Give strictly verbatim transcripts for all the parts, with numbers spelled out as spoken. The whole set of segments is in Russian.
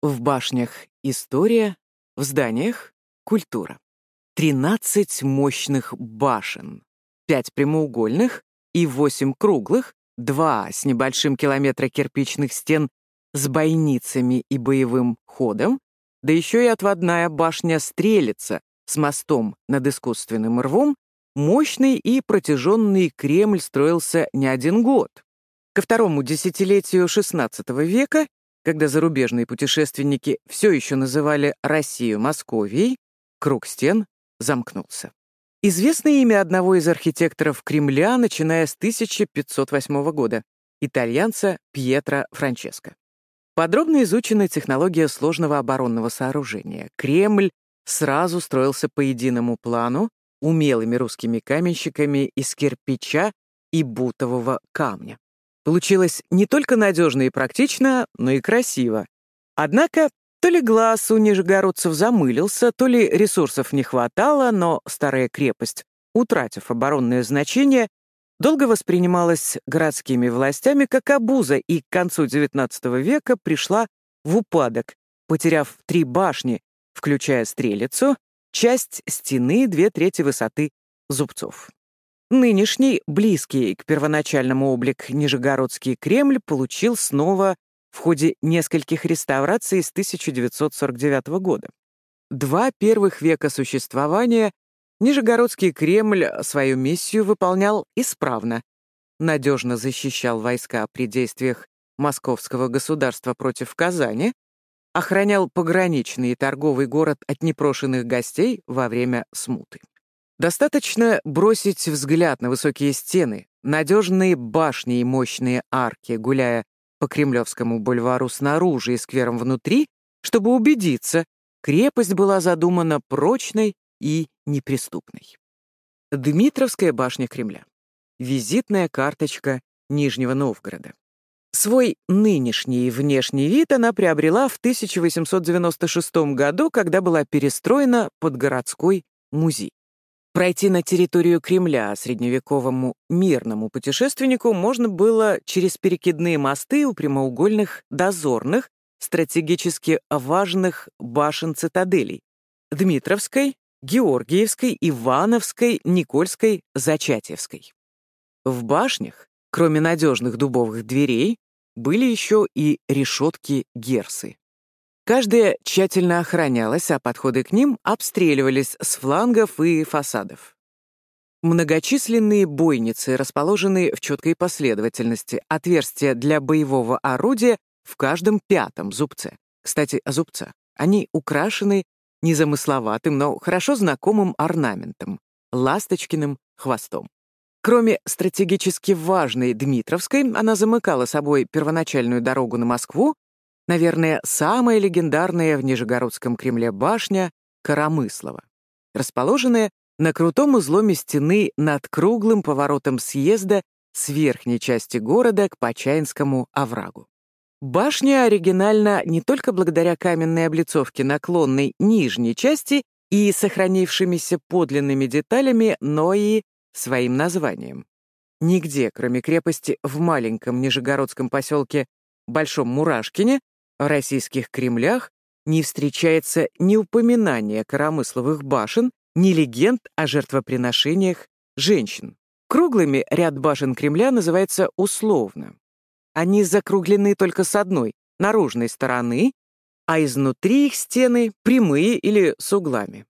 В башнях — история, в зданиях — культура. Тринадцать мощных башен, пять прямоугольных и восемь круглых, два с небольшим километра кирпичных стен с бойницами и боевым ходом, да еще и отводная башня-стрелица с мостом над искусственным рвом. Мощный и протяженный Кремль строился не один год. Ко второму десятилетию шестнадцатого века, когда зарубежные путешественники все еще называли Россию Московией, круг стен замкнулся. Известно имя одного из архитекторов Кремля, начиная с тысяча пятьсот восьмого года, итальянца Пьетро Франческо. Подробно изучена технология сложного оборонного сооружения. Кремль сразу строился по единому плану, умелыми русскими каменщиками из кирпича и бутового камня. Получилось не только надежно и практично, но и красиво. Однако то ли глаз у нижегородцев замылился, то ли ресурсов не хватало, но старая крепость, утратив оборонное значение, долго воспринималась городскими властями как обуза и к концу девятнадцатого века пришла в упадок, потеряв три башни, включая стрелицу, часть стены, две трети высоты зубцов. Нынешний, близкий к первоначальному облику Нижегородский Кремль получил снова в ходе нескольких реставраций с тысяча девятьсот сорок девятого года. Два первых века существования Нижегородский Кремль свою миссию выполнял исправно, надежно защищал войска при действиях Московского государства против Казани, охранял пограничный и торговый город от непрошенных гостей во время смуты. Достаточно бросить взгляд на высокие стены, надежные башни и мощные арки, гуляя по Кремлевскому бульвару снаружи и сквером внутри, чтобы убедиться, крепость была задумана прочной и неприступной. Дмитровская башня Кремля. Визитная карточка Нижнего Новгорода. Свой нынешний внешний вид она приобрела в тысяча восемьсот девяносто шестом году, когда была перестроена под городской музей. Пройти на территорию Кремля средневековому мирному путешественнику можно было через перекидные мосты у прямоугольных дозорных, стратегически важных башен-цитаделей — Дмитровской, Георгиевской, Ивановской, Никольской, Зачатьевской. В башнях, кроме надежных дубовых дверей, были еще и решетки-герсы. Каждая тщательно охранялась, а подходы к ним обстреливались с флангов и фасадов. Многочисленные бойницы расположены в четкой последовательности, отверстия для боевого орудия в каждом пятом зубце. Кстати, о зубцах. Они украшены незамысловатым, но хорошо знакомым орнаментом — ласточкиным хвостом. Кроме стратегически важной Дмитровской, она замыкала собой первоначальную дорогу на Москву, наверное, самая легендарная в Нижегородском Кремле башня Коромыслова, расположенная на крутом изломе стены над круглым поворотом съезда с верхней части города к Почаинскому оврагу. Башня оригинальна не только благодаря каменной облицовке наклонной нижней части и сохранившимися подлинными деталями, но и своим названием. Нигде, кроме крепости в маленьком нижегородском поселке Большом Мурашкине, в российских Кремлях не встречается ни упоминания коромысловых башен, ни легенд о жертвоприношениях женщин. Круглыми ряд башен Кремля называется условно. Они закруглены только с одной, наружной стороны, а изнутри их стены прямые или с углами.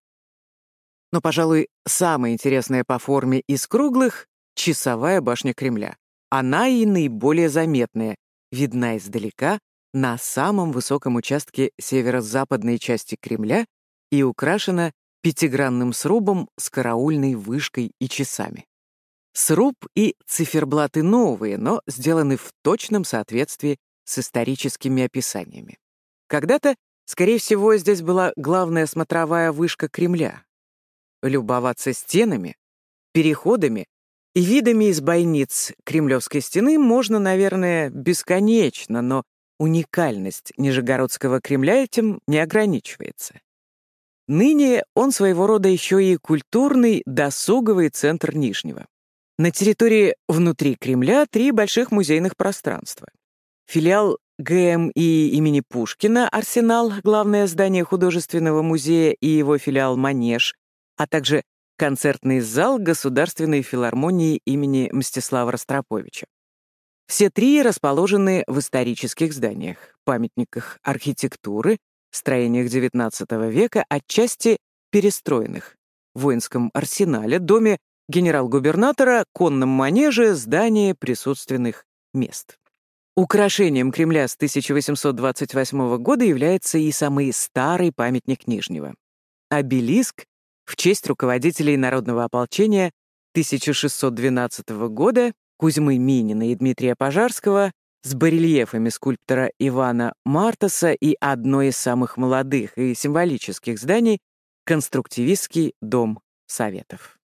Но, пожалуй, самая интересная по форме из круглых — часовая башня Кремля. Она и наиболее заметная, видна издалека на самом высоком участке северо-западной части Кремля и украшена пятигранным срубом с караульной вышкой и часами. Сруб и циферблаты новые, но сделаны в точном соответствии с историческими описаниями. Когда-то, скорее всего, здесь была главная смотровая вышка Кремля. Любоваться стенами, переходами и видами из бойниц Кремлевской стены можно, наверное, бесконечно, но уникальность Нижегородского Кремля этим не ограничивается. Ныне он своего рода еще и культурный, досуговый центр Нижнего. На территории внутри Кремля три больших музейных пространства. Филиал ГМИ имени Пушкина «Арсенал», главное здание художественного музея и его филиал «Манеж», а также концертный зал Государственной филармонии имени Мстислава Ростроповича. Все три расположены в исторических зданиях, памятниках архитектуры, строениях девятнадцатого века, отчасти перестроенных, воинском арсенале, доме генерал-губернатора, конном манеже, здании присутственных мест. Украшением Кремля с тысяча восемьсот двадцать восьмого года является и самый старый памятник Нижнего — обелиск в честь руководителей народного ополчения тысяча шестьсот двенадцатого года Кузьмы Минина и Дмитрия Пожарского с барельефами скульптора Ивана Мартаса и одной из самых молодых и символических зданий — конструктивистский дом Советов.